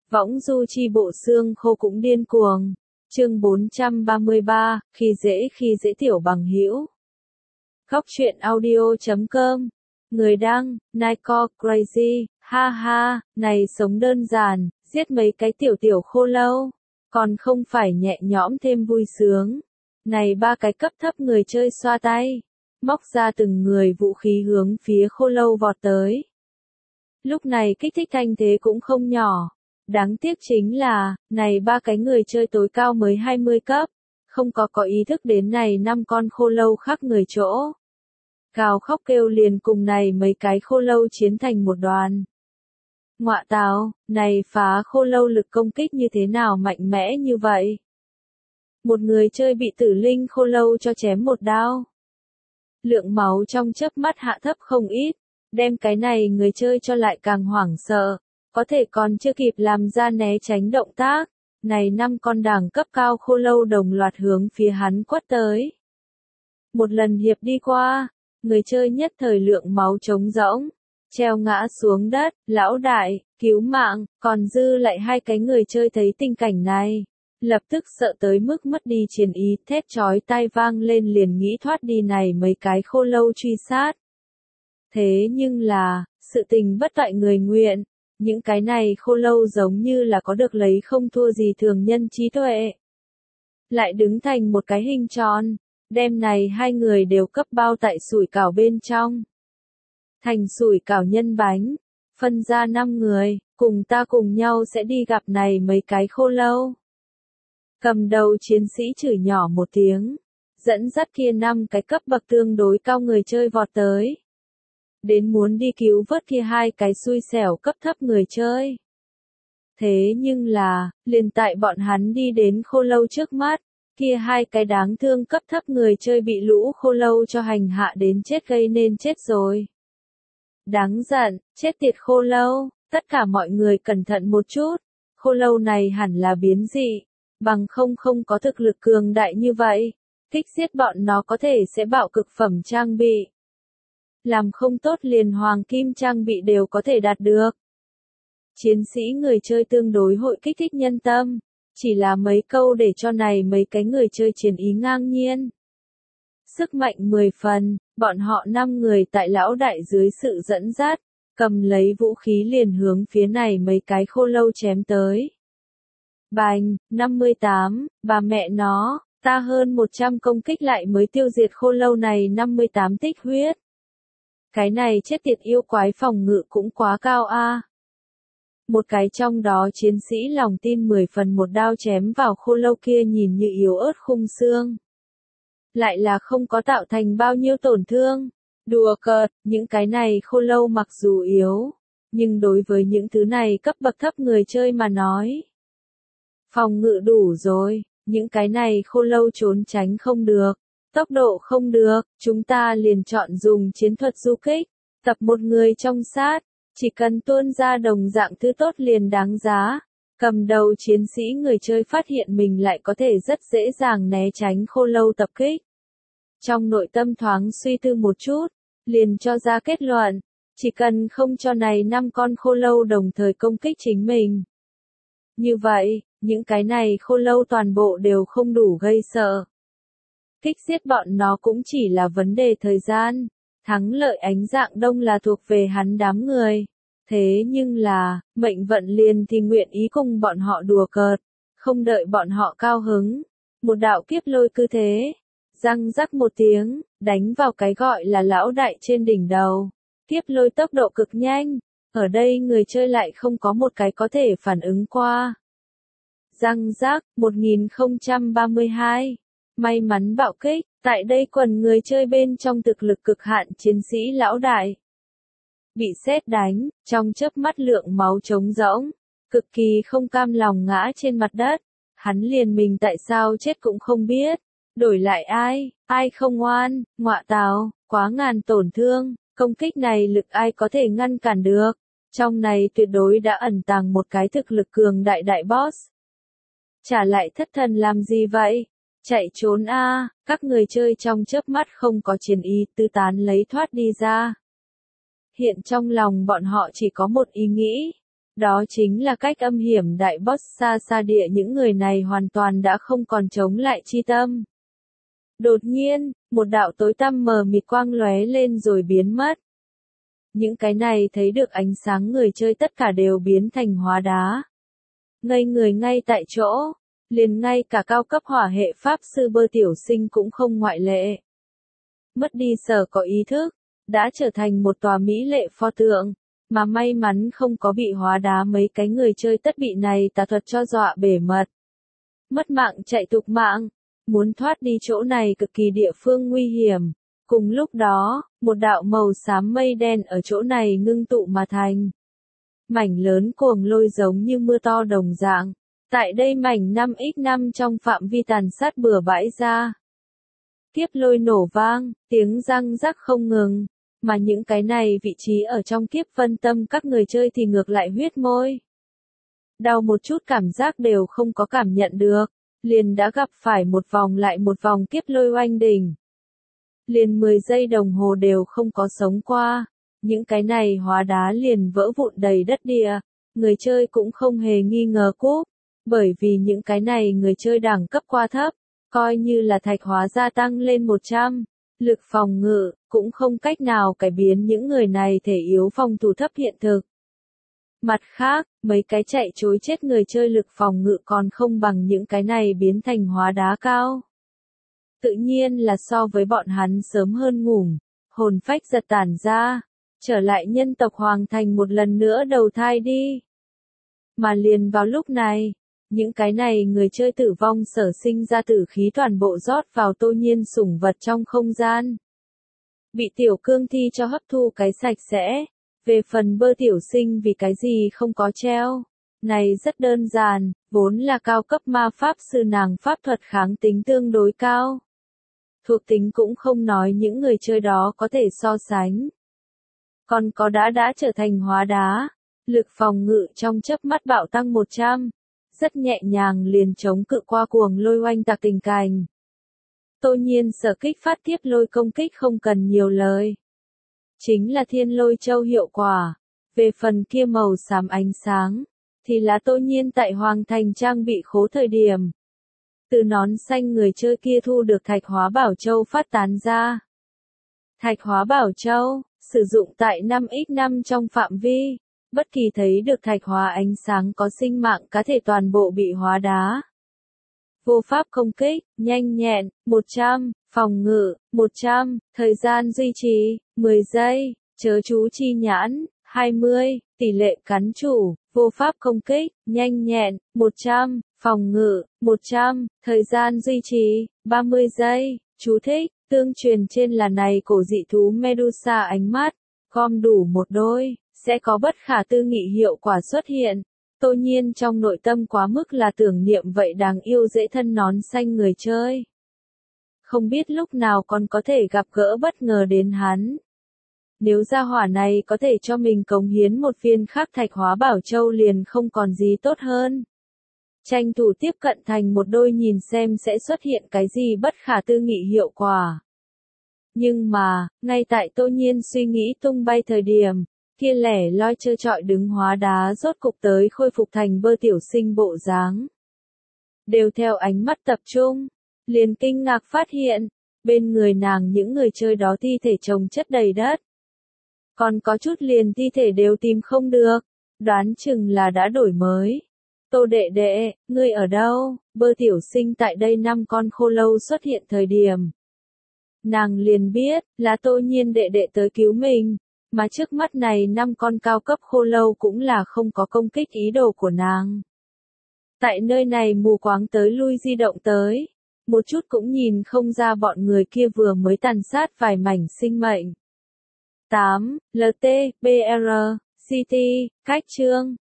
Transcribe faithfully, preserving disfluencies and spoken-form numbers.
Võng du chi bộ xương khô cũng điên cuồng. Chương bốn trăm ba mươi ba, khi dễ khi dễ tiểu bằng hữu. Góc truyện audio chấm com. Người đăng, Nico Crazy, ha ha, này sống đơn giản, giết mấy cái tiểu tiểu khô lâu, còn không phải nhẹ nhõm thêm vui sướng. Này ba cái cấp thấp người chơi xoa tay, móc ra từng người vũ khí hướng phía khô lâu vọt tới. Lúc này kích thích thanh thế cũng không nhỏ. Đáng tiếc chính là, này ba cái người chơi tối cao mới hai mươi cấp, không có có ý thức đến này năm con khô lâu khác người chỗ. Gào khóc kêu liền cùng này mấy cái khô lâu chiến thành một đoàn. Ngọa tào, này phá khô lâu lực công kích như thế nào mạnh mẽ như vậy? Một người chơi bị tử linh khô lâu cho chém một đao. Lượng máu trong chớp mắt hạ thấp không ít, đem cái này người chơi cho lại càng hoảng sợ. Có thể còn chưa kịp làm ra né tránh động tác, này năm con đẳng cấp cao khô lâu đồng loạt hướng phía hắn quất tới. Một lần hiệp đi qua, người chơi nhất thời lượng máu trống rỗng, treo ngã xuống đất, lão đại, cứu mạng, còn dư lại hai cái người chơi thấy tình cảnh này, lập tức sợ tới mức mất đi chiến ý, thét chói tai vang lên liền nghĩ thoát đi này mấy cái khô lâu truy sát. Thế nhưng là, sự tình bất toại người nguyện. Những cái này khô lâu giống như là có được lấy không thua gì thường nhân trí tuệ. Lại đứng thành một cái hình tròn, đem này hai người đều cấp bao tại sủi cảo bên trong. Thành sủi cảo nhân bánh, phân ra năm người, cùng ta cùng nhau sẽ đi gặp này mấy cái khô lâu. Cầm đầu chiến sĩ chửi nhỏ một tiếng, dẫn dắt kia năm cái cấp bậc tương đối cao người chơi vọt tới. Đến muốn đi cứu vớt kia hai cái xui xẻo cấp thấp người chơi. Thế nhưng là, liền tại bọn hắn đi đến khô lâu trước mắt, kia hai cái đáng thương cấp thấp người chơi bị lũ khô lâu cho hành hạ đến chết gây nên chết rồi. Đáng giận, chết tiệt khô lâu, tất cả mọi người cẩn thận một chút, khô lâu này hẳn là biến dị, bằng không không có thực lực cường đại như vậy, kích giết bọn nó có thể sẽ bạo cực phẩm trang bị. Làm không tốt liền hoàng kim trang bị đều có thể đạt được. Chiến sĩ người chơi tương đối hội kích thích nhân tâm, chỉ là mấy câu để cho này mấy cái người chơi chiến ý ngang nhiên. Sức mạnh mười phần, bọn họ năm người tại lão đại dưới sự dẫn dắt, cầm lấy vũ khí liền hướng phía này mấy cái khô lâu chém tới. Bành, năm mươi tám, bà mẹ nó, ta hơn một trăm công kích lại mới tiêu diệt khô lâu này năm mươi tám tích huyết. Cái này chết tiệt yêu quái phòng ngự cũng quá cao a. Một cái trong đó chiến sĩ lòng tin mười phần một đao chém vào khô lâu kia nhìn như yếu ớt khung xương. Lại là không có tạo thành bao nhiêu tổn thương. Đùa cợt, những cái này khô lâu mặc dù yếu, nhưng đối với những thứ này cấp bậc thấp người chơi mà nói. Phòng ngự đủ rồi, những cái này khô lâu trốn tránh không được. Tốc độ không được, chúng ta liền chọn dùng chiến thuật du kích, tập một người trong sát, chỉ cần tuôn ra đồng dạng thứ tốt liền đáng giá. Cầm đầu chiến sĩ người chơi phát hiện mình lại có thể rất dễ dàng né tránh khô lâu tập kích. Trong nội tâm thoáng suy tư một chút, liền cho ra kết luận, chỉ cần không cho này năm con khô lâu đồng thời công kích chính mình. Như vậy, những cái này khô lâu toàn bộ đều không đủ gây sợ. Kích giết bọn nó cũng chỉ là vấn đề thời gian, thắng lợi ánh dạng đông là thuộc về hắn đám người. Thế nhưng là, mệnh vận liền thì nguyện ý cùng bọn họ đùa cợt, không đợi bọn họ cao hứng. Một đạo kiếp lôi cứ thế, răng rắc một tiếng, đánh vào cái gọi là lão đại trên đỉnh đầu. Kiếp lôi tốc độ cực nhanh, ở đây người chơi lại không có một cái có thể phản ứng qua. Răng rắc, một nghìn không trăm ba mươi hai. May mắn bạo kích, tại đây quần người chơi bên trong thực lực cực hạn chiến sĩ lão đại. Bị sét đánh, trong chớp mắt lượng máu trống rỗng, cực kỳ không cam lòng ngã trên mặt đất. Hắn liền mình tại sao chết cũng không biết. Đổi lại ai, ai không ngoan, ngọa tào, quá ngàn tổn thương, công kích này lực ai có thể ngăn cản được. Trong này tuyệt đối đã ẩn tàng một cái thực lực cường đại đại boss. Trả lại thất thần làm gì vậy? Chạy trốn a, à, các người chơi trong chớp mắt không có chiến ý tứ tán lấy thoát đi ra. Hiện trong lòng bọn họ chỉ có một ý nghĩ, Đó chính là cách âm hiểm đại boss xa xa địa, những người này hoàn toàn đã không còn chống lại chi tâm. Đột nhiên, một đạo tối tăm mờ mịt quang lóe lên rồi biến mất. Những cái này thấy được ánh sáng người chơi tất cả đều biến thành hóa đá. Ngây người ngay tại chỗ, liền ngay cả cao cấp hỏa hệ pháp sư Bơ Tiểu Sinh cũng không ngoại lệ. Mất đi sở có ý thức, đã trở thành một tòa mỹ lệ pho tượng, mà may mắn không có bị hóa đá mấy cái người chơi tất bị này tà thuật cho dọa bể mật. Mất mạng chạy tục mạng, muốn thoát đi chỗ này cực kỳ địa phương nguy hiểm. Cùng lúc đó, một đạo màu xám mây đen ở chỗ này ngưng tụ mà thành. Mảnh lớn cuồng lôi giống như mưa to đồng dạng. Tại đây mảnh năm x năm trong phạm vi tàn sát bừa bãi ra. Kiếp lôi nổ vang, tiếng răng rắc không ngừng. Mà những cái này vị trí ở trong kiếp phân tâm các người chơi thì ngược lại huyết môi. Đau một chút cảm giác đều không có cảm nhận được. Liền đã gặp phải một vòng lại một vòng kiếp lôi oanh đỉnh. Liền mười giây đồng hồ đều không có sống qua. Những cái này hóa đá liền vỡ vụn đầy đất địa. Người chơi cũng không hề nghi ngờ cúp. Bởi vì những cái này người chơi đẳng cấp qua thấp. Coi như là thạch hóa gia tăng lên một trăm. Lực phòng ngự, cũng không cách nào cải biến những người này thể yếu phòng thủ thấp hiện thực. Mặt khác, mấy cái chạy chối chết người chơi lực phòng ngự còn không bằng những cái này biến thành hóa đá cao. Tự nhiên là so với bọn hắn sớm hơn ngủm, hồn phách giật tản ra, trở lại nhân tộc hoàng thành một lần nữa đầu thai đi. Mà liền vào lúc này, những cái này người chơi tử vong sở sinh ra tử khí toàn bộ rót vào Tô Nhiên sủng vật trong không gian. Bị tiểu cương thi cho hấp thu cái sạch sẽ. Về phần Bơ Tiểu Sinh vì cái gì không có treo. Này rất đơn giản, vốn là cao cấp ma pháp sư nàng pháp thuật kháng tính tương đối cao. Thuộc tính cũng không nói những người chơi đó có thể so sánh. Còn có đã đã trở thành hóa đá. Lực phòng ngự trong chớp mắt bạo tăng một trăm. Rất nhẹ nhàng liền chống cự qua cuồng lôi oanh tạc tình cảnh. Tô Nhiên sở kích phát tiếp lôi công kích không cần nhiều lời. Chính là thiên lôi châu hiệu quả. Về phần kia màu xám ánh sáng, thì là Tô Nhiên tại Hoàng Thành trang bị khố thời điểm. Từ nón xanh người chơi kia thu được thạch hóa bảo châu phát tán ra. Thạch hóa bảo châu, sử dụng tại năm x năm trong phạm vi. Bất kỳ thấy được thạch hóa ánh sáng có sinh mạng cá thể toàn bộ bị hóa đá. Vô pháp công kích, nhanh nhẹn, một trăm, phòng ngự, một trăm, thời gian duy trì, mười giây, chớ chú chi nhãn, hai mươi, tỷ lệ cắn chủ, vô pháp công kích, nhanh nhẹn, một trăm, phòng ngự, một trăm, thời gian duy trì, ba mươi giây, chú thích, tương truyền trên là này cổ dị thú Medusa ánh mắt, gom đủ một đôi, sẽ có bất khả tư nghị hiệu quả xuất hiện. Tô Nhiên trong nội tâm quá mức là tưởng niệm vậy đáng yêu dễ thân nón xanh người chơi. Không biết lúc nào còn có thể gặp gỡ bất ngờ đến hắn. Nếu gia hỏa này có thể cho mình cống hiến một viên khắc thạch hóa bảo châu liền không còn gì tốt hơn. Tranh thủ tiếp cận thành một đôi nhìn xem sẽ xuất hiện cái gì bất khả tư nghị hiệu quả. Nhưng mà, ngay tại Tô Nhiên suy nghĩ tung bay thời điểm, kia lẻ loi trơ trọi đứng hóa đá rốt cục tới khôi phục thành Bơ Tiểu Sinh bộ dáng. Đều theo ánh mắt tập trung, liền kinh ngạc phát hiện, bên người nàng những người chơi đó thi thể chồng chất đầy đất. Còn có chút liền thi thể đều tìm không được, đoán chừng là đã đổi mới. Tô đệ đệ, ngươi ở đâu? Bơ Tiểu Sinh tại đây năm con khô lâu xuất hiện thời điểm. Nàng liền biết, là Tô Nhiên đệ đệ tới cứu mình. Mà trước mắt này năm con cao cấp khô lâu cũng là không có công kích ý đồ của nàng. Tại nơi này mù quáng tới lui di động tới. Một chút cũng nhìn không ra bọn người kia vừa mới tàn sát vài mảnh sinh mệnh. tám. lờ tê, bê rờ, xê tê, cách chương.